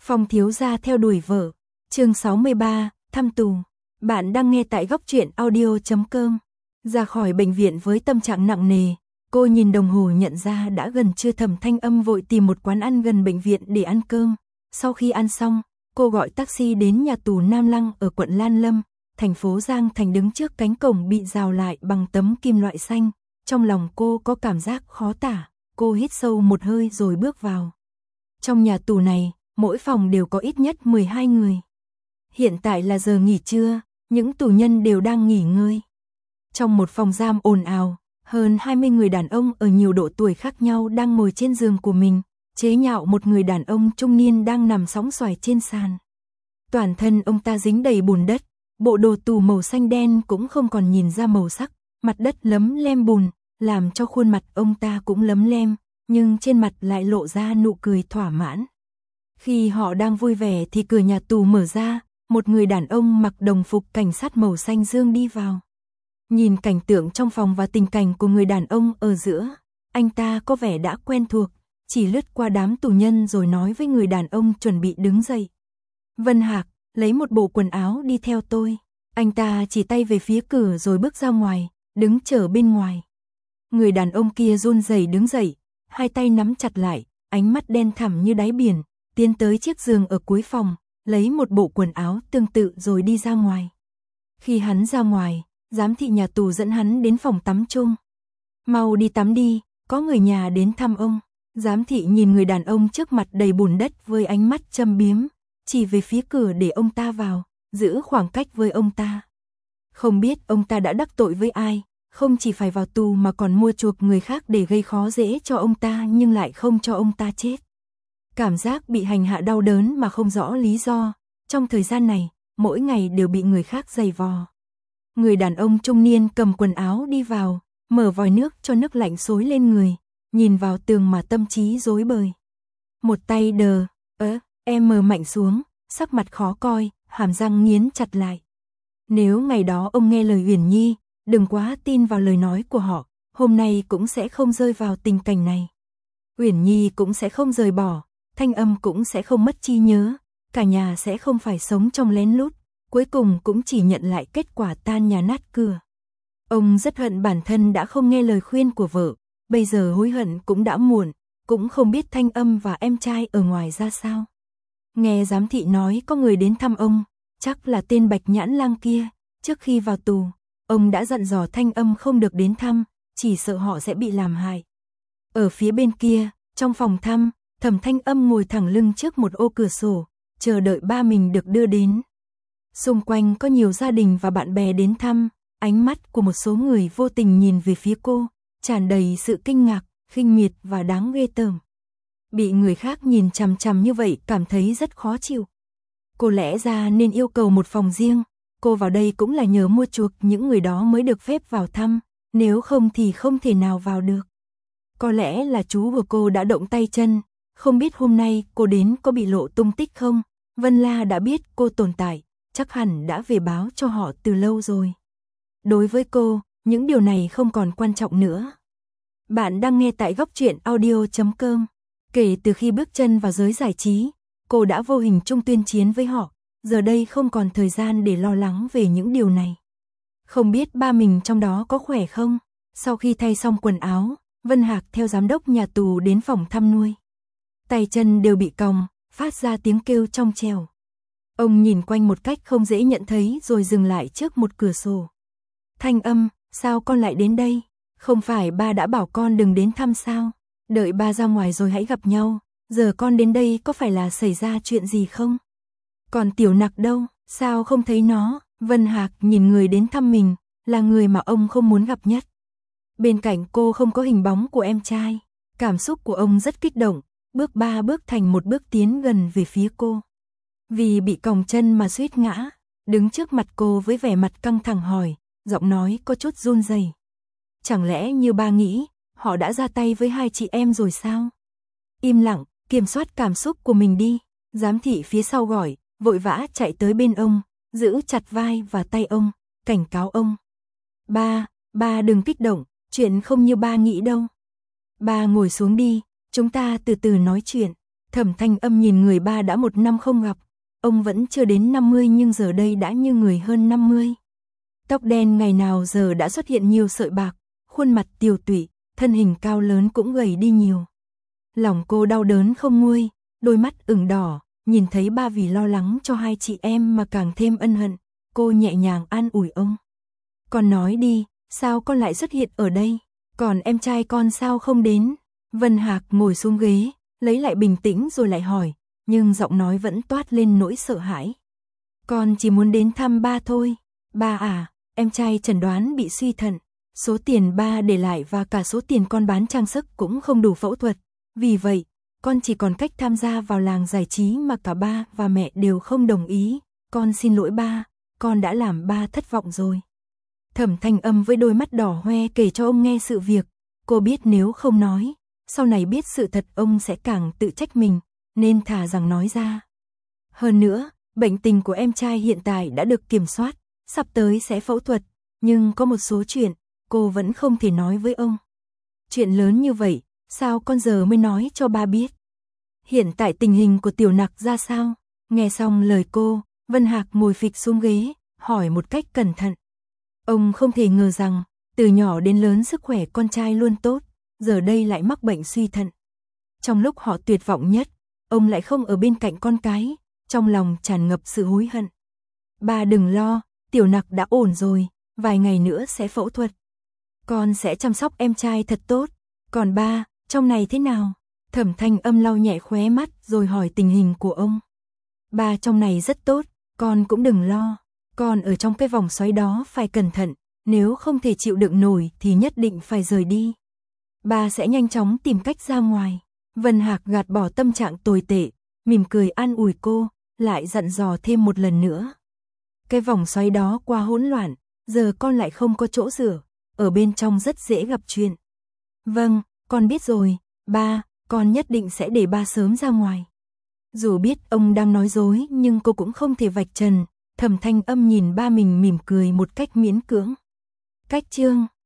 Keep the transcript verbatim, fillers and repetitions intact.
Phong thiếu gia theo đuổi vợ. Chương sáu mươi ba, thăm tù. Bạn đang nghe tại góc truyện audio chấm com. Ra khỏi bệnh viện với tâm trạng nặng nề, cô nhìn đồng hồ nhận ra đã gần trưa. Thẩm Thanh Âm vội tìm một quán ăn gần bệnh viện để ăn cơm. Sau khi ăn xong, cô gọi taxi đến nhà tù Nam Lăng ở quận Lan Lâm, thành phố Giang Thành. Đứng trước cánh cổng bị rào lại bằng tấm kim loại xanh, trong lòng cô có cảm giác khó tả. Cô hít sâu một hơi rồi bước vào. Trong nhà tù này, mỗi phòng đều có ít nhất mười hai người. Hiện tại là giờ nghỉ trưa, những tù nhân đều đang nghỉ ngơi. Trong một phòng giam ồn ào, hơn hai mươi người đàn ông ở nhiều độ tuổi khác nhau đang ngồi trên giường của mình, chế nhạo một người đàn ông trung niên đang nằm sóng xoài trên sàn. Toàn thân ông ta dính đầy bùn đất, bộ đồ tù màu xanh đen cũng không còn nhìn ra màu sắc, mặt đất lấm lem bùn, làm cho khuôn mặt ông ta cũng lấm lem, nhưng trên mặt lại lộ ra nụ cười thỏa mãn. Khi họ đang vui vẻ thì cửa nhà tù mở ra, một người đàn ông mặc đồng phục cảnh sát màu xanh dương đi vào. Nhìn cảnh tượng trong phòng và tình cảnh của người đàn ông ở giữa, anh ta có vẻ đã quen thuộc, chỉ lướt qua đám tù nhân rồi nói với người đàn ông chuẩn bị đứng dậy. Vân Hạc, lấy một bộ quần áo đi theo tôi. Anh ta chỉ tay về phía cửa rồi bước ra ngoài, đứng chờ bên ngoài. Người đàn ông kia run rẩy đứng dậy, hai tay nắm chặt lại, ánh mắt đen thẳm như đáy biển, tiến tới chiếc giường ở cuối phòng, lấy một bộ quần áo tương tự rồi đi ra ngoài. Khi hắn ra ngoài, giám thị nhà tù dẫn hắn đến phòng tắm chung. Mau đi tắm đi, có người nhà đến thăm ông. Giám thị nhìn người đàn ông trước mặt đầy bùn đất với ánh mắt châm biếm, chỉ về phía cửa để ông ta vào, giữ khoảng cách với ông ta. Không biết ông ta đã đắc tội với ai, không chỉ phải vào tù mà còn mua chuộc người khác để gây khó dễ cho ông ta nhưng lại không cho ông ta chết. Cảm giác bị hành hạ đau đớn mà không rõ lý do, trong thời gian này, mỗi ngày đều bị người khác giày vò. Người đàn ông trung niên cầm quần áo đi vào, mở vòi nước cho nước lạnh xối lên người, nhìn vào tường mà tâm trí rối bời. Một tay đờ, ớ, em mờ mạnh xuống, sắc mặt khó coi, hàm răng nghiến chặt lại. Nếu ngày đó ông nghe lời Uyển Nhi, đừng quá tin vào lời nói của họ, hôm nay cũng sẽ không rơi vào tình cảnh này. Uyển Nhi cũng sẽ không rời bỏ, Thanh Âm cũng sẽ không mất trí nhớ, cả nhà sẽ không phải sống trong lén lút, cuối cùng cũng chỉ nhận lại kết quả tan nhà nát cửa. Ông rất hận bản thân đã không nghe lời khuyên của vợ, bây giờ hối hận cũng đã muộn, cũng không biết Thanh Âm và em trai ở ngoài ra sao. Nghe giám thị nói có người đến thăm ông, chắc là tên Bạch Nhãn Lang kia, trước khi vào tù, ông đã dặn dò Thanh Âm không được đến thăm, chỉ sợ họ sẽ bị làm hại. Ở phía bên kia, trong phòng thăm, Thẩm Thanh Âm ngồi thẳng lưng trước một ô cửa sổ, chờ đợi ba mình được đưa đến. Xung quanh có nhiều gia đình và bạn bè đến thăm, ánh mắt của một số người vô tình nhìn về phía cô, tràn đầy sự kinh ngạc, khinh miệt và đáng ghê tởm. Bị người khác nhìn chằm chằm như vậy cảm thấy rất khó chịu. Cô lẽ ra nên yêu cầu một phòng riêng, cô vào đây cũng là nhờ mua chuộc những người đó mới được phép vào thăm, nếu không thì không thể nào vào được. Có lẽ là chú của cô đã động tay chân, không biết hôm nay cô đến có bị lộ tung tích không, Vân La đã biết cô tồn tại, chắc hẳn đã về báo cho họ từ lâu rồi. Đối với cô, những điều này không còn quan trọng nữa. Bạn đang nghe tại góc truyện audio chấm com. Kể từ khi bước chân vào giới giải trí, cô đã vô hình chung tuyên chiến với họ, giờ đây không còn thời gian để lo lắng về những điều này. Không biết ba mình trong đó có khỏe không? Sau khi thay xong quần áo, Vân Hạc theo giám đốc nhà tù đến phòng thăm nuôi. Tay chân đều bị còng, phát ra tiếng kêu trong trẻo. Ông nhìn quanh một cách không dễ nhận thấy rồi dừng lại trước một cửa sổ. Thanh Âm, sao con lại đến đây? Không phải ba đã bảo con đừng đến thăm sao? Đợi ba ra ngoài rồi hãy gặp nhau, giờ con đến đây có phải là xảy ra chuyện gì không? Còn Tiểu Nặc đâu, sao không thấy nó? Vân Hạc nhìn người đến thăm mình, là người mà ông không muốn gặp nhất. Bên cạnh cô không có hình bóng của em trai, cảm xúc của ông rất kích động, bước ba bước thành một bước tiến gần về phía cô. Vì bị còng chân mà suýt ngã, đứng trước mặt cô với vẻ mặt căng thẳng hỏi, giọng nói có chút run rẩy. Chẳng lẽ như ba nghĩ, họ đã ra tay với hai chị em rồi sao? Im lặng, kiểm soát cảm xúc của mình đi. Giám thị phía sau gọi, vội vã chạy tới bên ông, giữ chặt vai và tay ông, cảnh cáo ông. Ba, ba đừng kích động, chuyện không như ba nghĩ đâu. Ba ngồi xuống đi, chúng ta từ từ nói chuyện. Thẩm Thanh Âm nhìn người ba đã một năm không gặp, ông vẫn chưa đến năm mươi nhưng giờ đây đã như người hơn năm mươi. Tóc đen ngày nào giờ đã xuất hiện nhiều sợi bạc, khuôn mặt tiều tụy, thân hình cao lớn cũng gầy đi nhiều. Lòng cô đau đớn không nguôi, đôi mắt ửng đỏ, nhìn thấy ba vì lo lắng cho hai chị em mà càng thêm ân hận, cô nhẹ nhàng an ủi ông. Con nói đi, sao con lại xuất hiện ở đây, còn em trai con sao không đến? Vân Hạc ngồi xuống ghế, lấy lại bình tĩnh rồi lại hỏi, nhưng giọng nói vẫn toát lên nỗi sợ hãi. Con chỉ muốn đến thăm ba thôi. Ba à, em trai chẩn đoán bị suy thận, số tiền ba để lại và cả số tiền con bán trang sức cũng không đủ phẫu thuật. Vì vậy, con chỉ còn cách tham gia vào làng giải trí mà cả ba và mẹ đều không đồng ý. Con xin lỗi ba, con đã làm ba thất vọng rồi. Thẩm Thanh Âm với đôi mắt đỏ hoe kể cho ông nghe sự việc. Cô biết nếu không nói, sau này biết sự thật ông sẽ càng tự trách mình, nên thà rằng nói ra. Hơn nữa, bệnh tình của em trai hiện tại đã được kiểm soát, sắp tới sẽ phẫu thuật, nhưng có một số chuyện, cô vẫn không thể nói với ông. Chuyện lớn như vậy, sao con giờ mới nói cho ba biết? Hiện tại tình hình của Tiểu Nặc ra sao? Nghe xong lời cô, Vân Hạc ngồi phịch xuống ghế, hỏi một cách cẩn thận. Ông không thể ngờ rằng, từ nhỏ đến lớn sức khỏe con trai luôn tốt, giờ đây lại mắc bệnh suy thận. Trong lúc họ tuyệt vọng nhất, ông lại không ở bên cạnh con cái, trong lòng tràn ngập sự hối hận. Ba đừng lo, Tiểu Nặc đã ổn rồi, vài ngày nữa sẽ phẫu thuật. Con sẽ chăm sóc em trai thật tốt, còn ba, trong này thế nào? Thẩm Thanh Âm lau nhẹ khóe mắt rồi hỏi tình hình của ông. Ba trong này rất tốt, con cũng đừng lo, con ở trong cái vòng xoáy đó phải cẩn thận, nếu không thể chịu đựng nổi thì nhất định phải rời đi. Ba sẽ nhanh chóng tìm cách ra ngoài. Vân Hạc gạt bỏ tâm trạng tồi tệ, mỉm cười an ủi cô, lại dặn dò thêm một lần nữa. Cái vòng xoáy đó quá hỗn loạn, giờ con lại không có chỗ dựa, ở bên trong rất dễ gặp chuyện. Vâng, con biết rồi, ba, con nhất định sẽ để ba sớm ra ngoài. Dù biết ông đang nói dối nhưng cô cũng không thể vạch trần, Thẩm Thanh Âm nhìn ba mình mỉm cười một cách miễn cưỡng. Cách chương